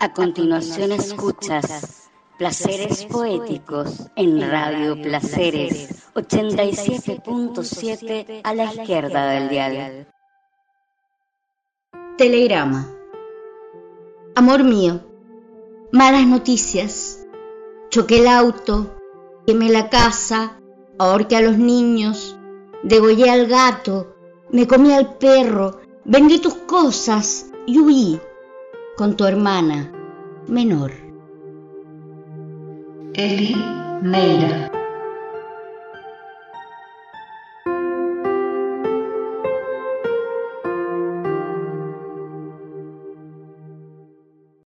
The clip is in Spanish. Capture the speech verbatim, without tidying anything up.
A continuación escuchas Placeres Poéticos en Radio Placeres, ochenta y siete punto siete a la izquierda del dial. Telegrama. Amor mío, malas noticias. Choqué el auto, quemé la casa, ahorqué a los niños, degollé al gato, me comí al perro, vendí tus cosas y huí con tu hermana menor. Eli Meira.